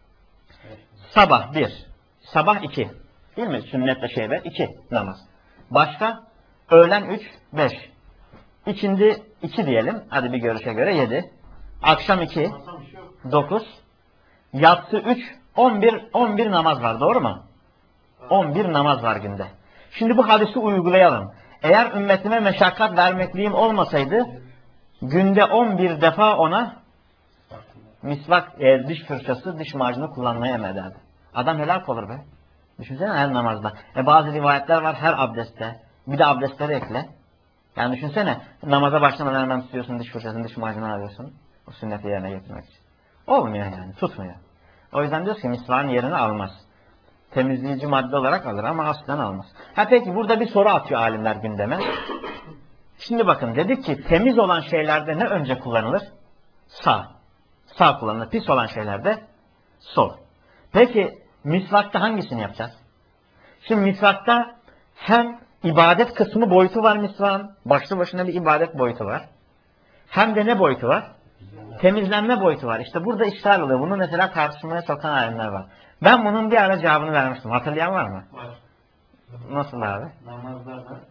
Sabah bir. Sabah iki. Değil mi? Sünnetle şeyde iki namaz. Başka? Öğlen üç, beş. İkindi iki diyelim. Hadi bir görüşe göre yedi. Akşam iki, dokuz. Yatsı üç, on bir, on bir namaz var. Doğru mu? on bir namaz var günde. Şimdi bu hadisi uygulayalım. Eğer ümmetime meşakkat vermekliğim olmasaydı günde on bir defa ona misvak, e, diş fırçası, diş macunu kullanmaya emrederdi. Adam helak olur be. Düşünsene her namazda. E bazı rivayetler var her abdestte. Bir de abdestleri ekle. Yani düşünsene namaza başlamadan hemen tutuyorsun diş fırçasını, diş macunu alıyorsun. O sünneti yerine getirmek için. Olmuyor yani. Tutmuyor. O yüzden diyoruz ki misvağın yerini almaz. Temizleyici madde olarak alır ama aslen almaz. Ha peki burada bir soru atıyor alimler gündeme. Şimdi bakın dedik ki temiz olan şeylerde ne önce kullanılır? Sağ. Sağ kullanılır. Pis olan şeylerde sol. Peki misvakta hangisini yapacağız? Şimdi misvakta hem ibadet kısmı boyutu var misvağın. Başlı başına bir ibadet boyutu var. Hem de ne boyutu var? Temizlenme boyutu var. İşte burada işler oluyor. Bunu mesela tartışmaya sokan alimler var. Ben bunun bir ara cevabını vermiştim. Hatırlayan var mı? Var. Nasıl abi? Namazlarda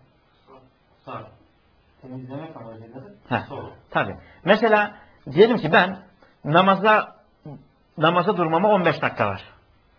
sağ. Temizlemek amacıyla Heh, sol. tabii. Mesela diyelim ki ben namaza namaza durmama on beş dakika var.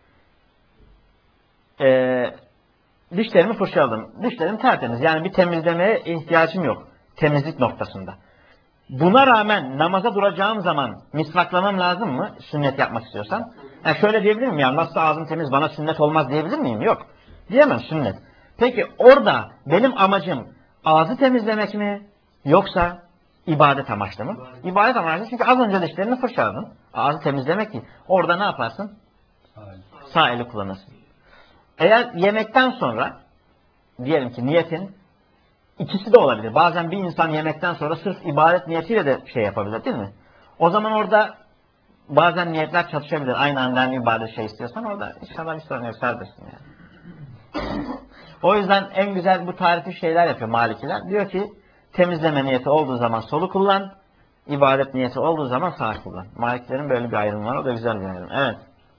Ee, dişlerimi fırçaladım. Dişlerim tertemiz. Yani bir temizlemeye ihtiyacım yok. Temizlik noktasında. Buna rağmen namaza duracağım zaman misvaklamam lazım mı? Sünnet yapmak istiyorsan. Yani şöyle diyebilir miyim? Ya nasıl ağzım temiz bana sünnet olmaz diyebilir miyim? Yok. Diyemem, sünnet. Peki orada benim amacım ağzı temizlemek mi? Yoksa ibadet amaçlı mı? İbadet, ibadet amaçlı. Çünkü az önce dişlerini fırçaladın. Ağzı temizlemek değil. Orada ne yaparsın? Hayır. Sağ eli kullanırsın. Eğer yemekten sonra diyelim ki niyetin ikisi de olabilir. Bazen bir insan yemekten sonra sırf ibadet niyetiyle de şey yapabilir değil mi? O zaman orada bazen niyetler çatışabilir. Aynı anda bir ibadet şey istiyorsan orada inşallah bir sorun yok, serbestsin yani. O yüzden en güzel bu tarifi şeyler yapıyor Malikiler. Diyor ki temizleme niyeti olduğu zaman solu kullan, ibadet niyeti olduğu zaman sağ kullan. Malikilerin böyle bir ayrımı var. O da güzel bir ayrım. Evet.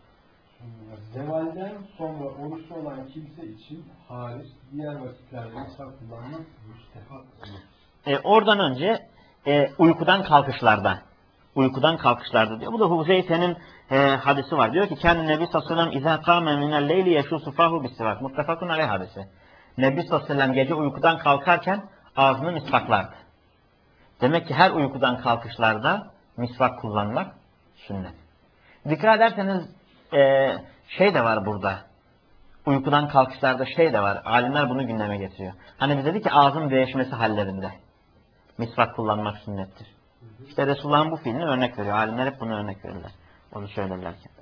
Zevalden sonra oruçlu olan kimse için hariç diğer vakitlerde misvak kullanmak müstehaptır. E, oradan önce e, uykudan kalkışlarda. Uykudan kalkışlarda diyor. Bu da Huzeyfe'nin e, hadisi var. Diyor ki kendi Nebi sallallahu aleyhi ve sellem izâ kâme minel leyli yeşû fahu bis-sivâk. Muttefakun aleyh hadisi. Nebi sallallahu aleyhi ve sellem gece uykudan kalkarken ağzını misvaklardı. Demek ki her uykudan kalkışlarda misvak kullanmak sünnet. Dikkat ederseniz e, şey de var burada. Uykudan kalkışlarda şey de var. Alimler bunu gündeme getiriyor. Hani biz dedik ki ağzın değişmesi hallerinde misvak kullanmak sünnettir. İşte Resulullah'ın bu fiilini örnek veriyor. Alimler hep bunu örnek verirler. Onu söylerlerken.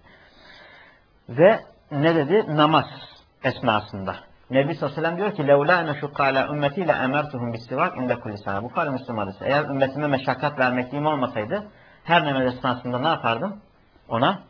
Ve ne dedi? Namaz esnasında. Nebi sallallahu aleyhi ve sellem diyor ki لَوْلَا نَشُقَّ عَلَى اُمَّتِي لَاَمَرْتُهُمْ بِالسِّوَاكِ اِنْدَ كُلِّ سَنَةٍ. Bukhari Müslim hadisi. Eğer ümmetime meşakkat vermekliğim olmasaydı her namaz esnasında ne yapardım? Ona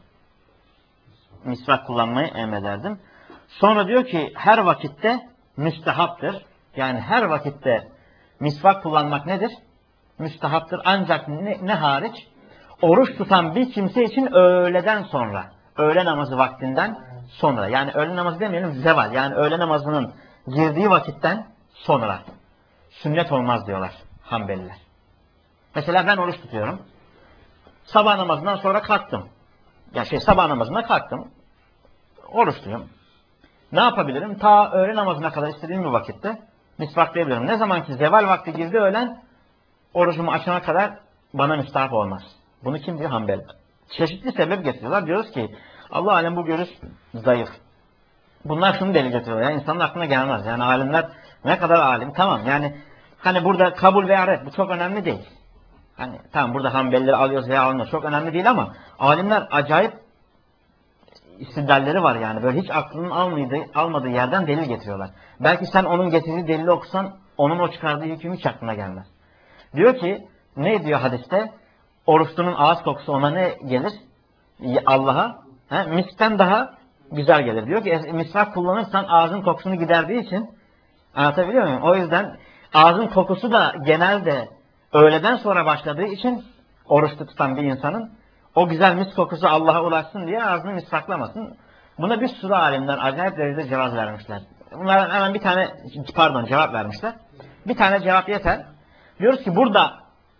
misvak kullanmayı emrederdim. Sonra diyor ki her vakitte müstehaptır. Yani her vakitte misvak kullanmak nedir? Müstehaptır. Ancak ne, ne hariç? Oruç tutan bir kimse için öğleden sonra. Öğle namazı vaktinden sonra. Yani öğle namazı demeyelim, zeval. Yani öğle namazının girdiği vakitten sonra. Sünnet olmaz diyorlar Hanbeliler. Mesela ben oruç tutuyorum. Sabah namazından sonra kalktım. Ya şey sabah namazına kalktım. Oruçluyum. Ne yapabilirim? Ta öğle namazına kadar istediğim bir vakitte misvaklayabilirim. Ne zaman ki zeval vakti girdi öğlen, orucumu açana kadar bana müstahap olmaz. Bunu kim diyor? Hanbel. Çeşitli sebep getiriyorlar. Diyoruz ki Allah alem bu görüş zayıf. Bunlar şunu delil getiriyor. Yani insanın aklına gelmez. Yani alimler ne kadar alim. Tamam yani hani burada kabul veya red bu çok önemli değil. Hani tamam burada Hanbelileri alıyoruz veya almıyoruz. Çok önemli değil ama alimler acayip istidlalleri var yani. Böyle hiç aklının almadığı, almadığı yerden delil getiriyorlar. Belki sen onun getirdiği delili okusan onun o çıkardığı hüküm hiç aklına gelmez. Diyor ki ne diyor hadiste? Oruçlunun ağız kokusu ona ne gelir? Allah'a miskten daha güzel gelir. Diyor ki misvak kullanırsan ağzın kokusunu giderdiği için, anlatabiliyor muyum? O yüzden ağzın kokusu da genelde öğleden sonra başladığı için oruçlu tutan bir insanın o güzel mis kokusu Allah'a ulaşsın diye ağzını misvaklamasın. Buna bir sürü alimler acayip derecede cevap vermişler. Bunlardan hemen bir tane pardon cevap vermişler. Bir tane cevap yeter. Diyoruz ki burada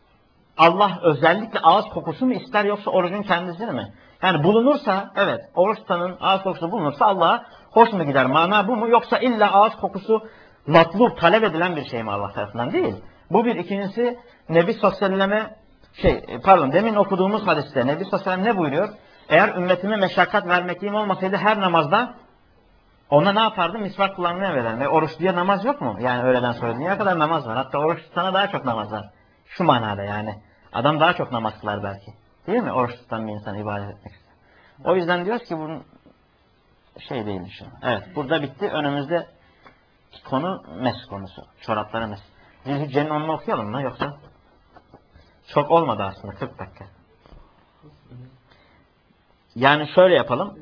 Allah özellikle ağız kokusu mu ister yoksa orucun kendisini mi? Yani bulunursa evet oruç tutanın ağız kokusu bulunursa Allah'a hoş mu gider? Mana bu mu? Yoksa illa ağız kokusu matlub, talep edilen bir şey mi Allah tarafından? Değil. Bu bir. İkincisi Nebi sallallahu aleyhi ve selleme şey pardon demin okuduğumuz hadiste Nebi sallallahu aleyhi ve sellem ne buyuruyor? Eğer ümmetime meşakkat vermekliğim olmasaydı her namazda ona ne yapardım? Misvak kullanmayı emrederdim. E, oruç diye namaz yok mu? Yani öğleden sonra dünya kadar namaz var. Hatta oruç tutana daha çok namaz var. Şu manada yani. Adam daha çok namaz kılar belki. Değil mi? Oruç tutan bir insan ibadet etmek ister. O yüzden diyoruz ki bunun şey değil inşallah. Evet. Burada bitti. Önümüzde konu mes konusu. Çorapları mes. Zilhicce'nin onunu okuyalım mı? Yoksa çok olmadı aslında. kırk dakika. Yani şöyle yapalım.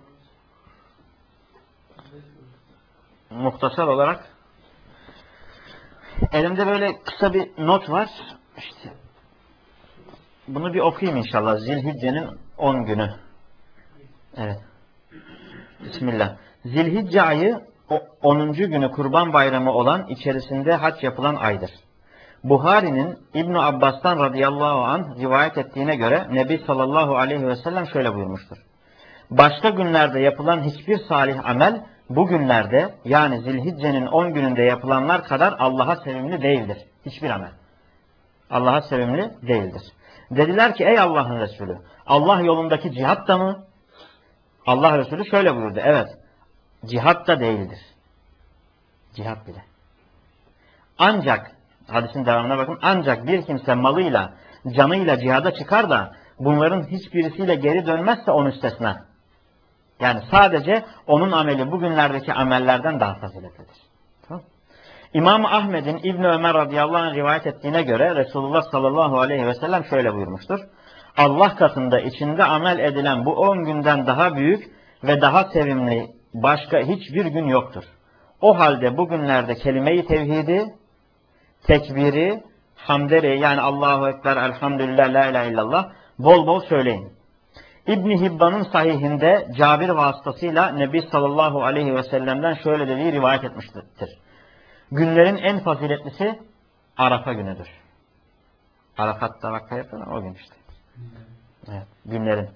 Muhtasar olarak elimde böyle kısa bir not var. İşte bunu bir okuyayım inşallah. Zilhicce'nin on günü. Evet. Bismillah. Zilhicce ayı onuncu günü Kurban Bayramı olan içerisinde hac yapılan aydır. Buhari'nin İbn Abbas'tan radıyallahu anh rivayet ettiğine göre Nebi sallallahu aleyhi ve sellem şöyle buyurmuştur. Başka günlerde yapılan hiçbir salih amel bu günlerde yani Zilhicce'nin on gününde yapılanlar kadar Allah'a sevimli değildir. Hiçbir amel. Allah'a sevimli değildir. Dediler ki ey Allah'ın Resulü, Allah yolundaki cihat da mı? Allah Resulü şöyle buyurdu. Evet, cihat da değildir. Cihat bile. Ancak, hadisin devamına bakın, ancak bir kimse malıyla, canıyla cihada çıkar da bunların hiçbirisiyle geri dönmezse onun üstesine. Yani sadece onun ameli bugünlerdeki amellerden daha faziletlidir. Tamam. İmam Ahmed'in İbn Ömer radıyallahu anh rivayet ettiğine göre Resulullah sallallahu aleyhi ve sellem şöyle buyurmuştur. Allah katında içinde amel edilen bu on günden daha büyük ve daha sevimli başka hiçbir gün yoktur. O halde bugünlerde kelime-i tevhidi, tekbiri, hamderi yani Allahu Ekber, Elhamdülillah, La ilahe illallah bol bol söyleyin. İbn-i Hibban'ın sahihinde Cabir vasıtasıyla Nebi sallallahu aleyhi ve sellem'den şöyle dediği rivayet etmiştir. Günlerin en faziletlisi Arafa günüdür. Arafat'ta vakka yapıyorlar o gün işte. Evet, günlerin.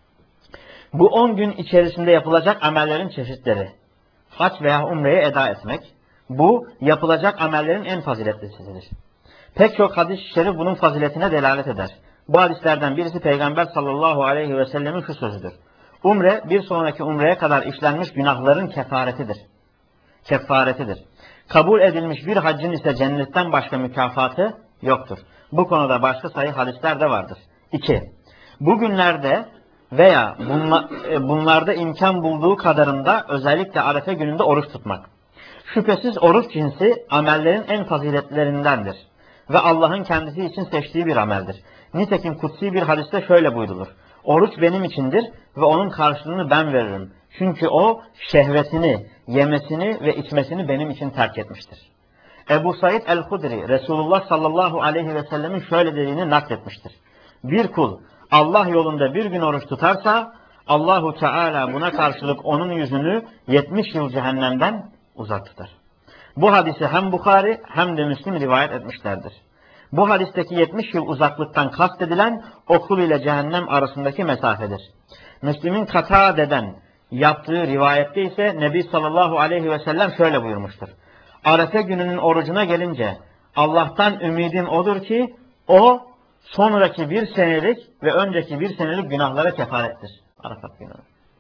Bu on gün içerisinde yapılacak amellerin çeşitleri. Hac veya umreye eda etmek. Bu yapılacak amellerin en faziletlisidir. Pek çok hadis-i şerif bunun faziletine delalet eder. Bu hadislerden birisi Peygamber sallallahu aleyhi ve sellemin şu sözüdür. Umre bir sonraki umreye kadar işlenmiş günahların kefaretidir. Kefaretidir. Kabul edilmiş bir haccın ise cennetten başka mükafatı yoktur. Bu konuda başka sayı hadisler de vardır. iki. Bugünlerde veya bunla, bunlarda imkan bulduğu kadarında özellikle Arefe gününde oruç tutmak. Şüphesiz oruç cinsi amellerin en faziletlerindendir. Ve Allah'ın kendisi için seçtiği bir ameldir. Nitekim kutsi bir hadiste şöyle buyrulur. Oruç benim içindir ve onun karşılığını ben veririm. Çünkü o şehvetini, yemesini ve içmesini benim için terk etmiştir. Ebu Said el-Hudri, Resulullah sallallahu aleyhi ve sellemin şöyle dediğini nakletmiştir. Bir kul Allah yolunda bir gün oruç tutarsa Allahu Teala buna karşılık onun yüzünü yetmiş yıl cehennemden uzak tutar. Bu hadisi hem Bukhari hem de Müslim rivayet etmişlerdir. Bu hadisteki yetmiş yıl uzaklıktan kastedilen okul ile cehennem arasındaki mesafedir. Müslim'in Katade'den yaptığı rivayette ise Nebi sallallahu aleyhi ve sellem şöyle buyurmuştur. Arefe gününün orucuna gelince Allah'tan ümidim odur ki o sonraki bir senelik ve önceki bir senelik günahlara kefarettir. Arafat günü.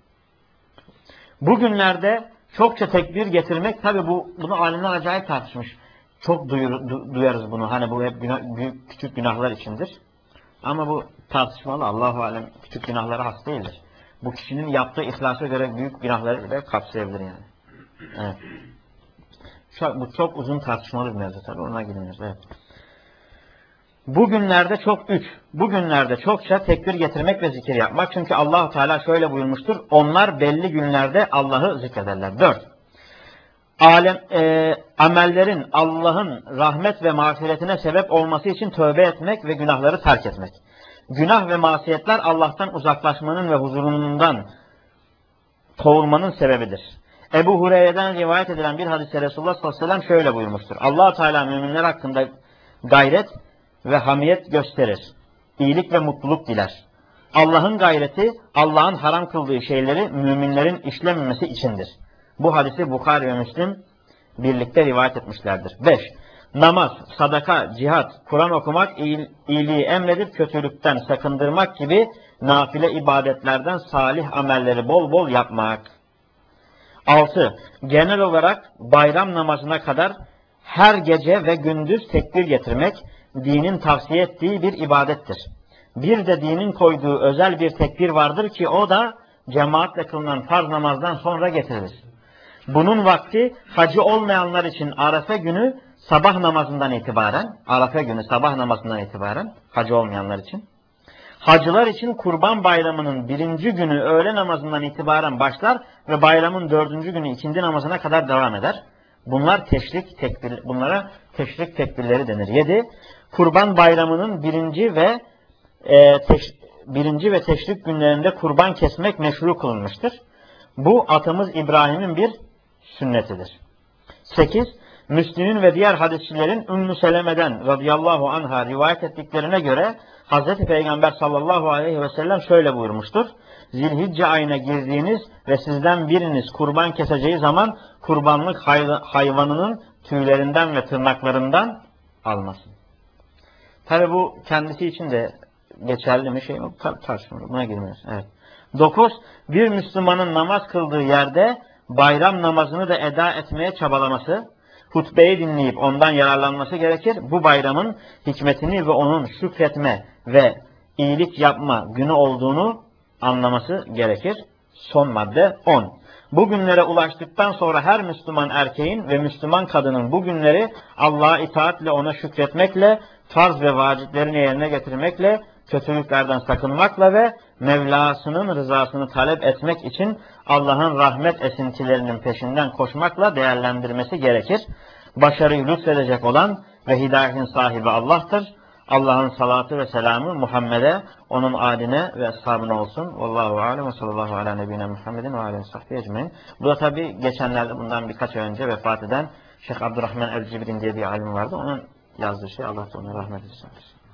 Bugünlerde çokça tekbir getirmek, tabi bu bunu alimler acayip tartışmış. Çok duyur, du, duyarız bunu. Hani bu hep günah, büyük, küçük günahlar içindir. Ama bu tartışmalı. Allahu alem küçük günahlara has değildir. Bu kişinin yaptığı ihlasa göre büyük günahları da kapsayabilir yani. Evet. Çok, bu çok uzun tartışmalı bir mevzu tabi. Ona girmiyoruz. Evet. Bugünlerde çok üç. Bugünlerde çokça tekbir getirmek ve zikir yapmak. Çünkü Allah-u Teala şöyle buyurmuştur. Onlar belli günlerde Allah'ı zikrederler. Dört. Alem, e, amellerin Allah'ın rahmet ve mağfiretine sebep olması için tövbe etmek ve günahları terk etmek. Günah ve masiyetler Allah'tan uzaklaşmanın ve huzurundan kovulmanın sebebidir. Ebu Hureyre'den rivayet edilen bir hadise Resulullah sallallahu aleyhi ve sellem şöyle buyurmuştur. Allah-u Teala müminler hakkında gayret ve hamiyet gösterir. İyilik ve mutluluk diler. Allah'ın gayreti Allah'ın haram kıldığı şeyleri müminlerin işlememesi içindir. Bu hadisi Bukhari ve Müslim birlikte rivayet etmişlerdir. beş. Namaz, sadaka, cihat, Kur'an okumak, iyiliği emredip kötülükten sakındırmak gibi nafile ibadetlerden salih amelleri bol bol yapmak. altı. Genel olarak bayram namazına kadar her gece ve gündüz tekbir getirmek dinin tavsiye ettiği bir ibadettir. Bir de dinin koyduğu özel bir tekbir vardır ki o da cemaatle kılınan farz namazdan sonra getirilir. Bunun vakti hacı olmayanlar için Arafa günü sabah namazından itibaren, Arafa günü sabah namazından itibaren hacı olmayanlar için. Hacılar için Kurban Bayramı'nın birinci günü öğle namazından itibaren başlar ve bayramın dördüncü günü ikindi namazına kadar devam eder. Bunlar teşrik tekbir, bunlara teşrik tekbirleri denir. yedi. Kurban Bayramı'nın birinci ve e, teş, birinci ve teşrik günlerinde kurban kesmek meşru kılınmıştır. Bu atamız İbrahim'in bir sünnetidir. sekiz. Müslim'in ve diğer hadisçilerin Ümmü Seleme'den radıyallahu anha rivayet ettiklerine göre Hazreti Peygamber sallallahu aleyhi ve sellem şöyle buyurmuştur. Zilhicce ayına girdiğiniz ve sizden biriniz kurban keseceği zaman kurbanlık hayvanının tüylerinden ve tırnaklarından almasın. Tabi bu kendisi için de geçerli mi şey mi? Tartışmalı. Buna girmiyoruz. Evet. dokuz. Bir Müslümanın namaz kıldığı yerde bayram namazını da eda etmeye çabalaması, hutbeyi dinleyip ondan yararlanması gerekir. Bu bayramın hikmetini ve onun şükretme ve iyilik yapma günü olduğunu anlaması gerekir. Son madde on. Bu günlere ulaştıktan sonra her Müslüman erkeğin ve Müslüman kadının bu günleri Allah'a itaatle, ona şükretmekle, farz ve vaciplerini yerine getirmekle, kötülüklerden sakınmakla ve Mevlasının rızasını talep etmek için Allah'ın rahmet esintilerinin peşinden koşmakla değerlendirmesi gerekir. Başarıyı lütfedecek olan ve hidayetin sahibi Allah'tır. Allah'ın salatı ve selamı Muhammed'e, onun âline ve ashabına olsun. Vallahu alem ve sallallahu ala nebine Muhammedin ve aleyhi sahbihi ecmaîn. Bu da tabi geçenlerde bundan birkaç ay önce vefat eden Şeyh Abdurrahman el-Cibrin diye bir alim vardı. Onun yazdığı şey, Allah da ona rahmet etsin.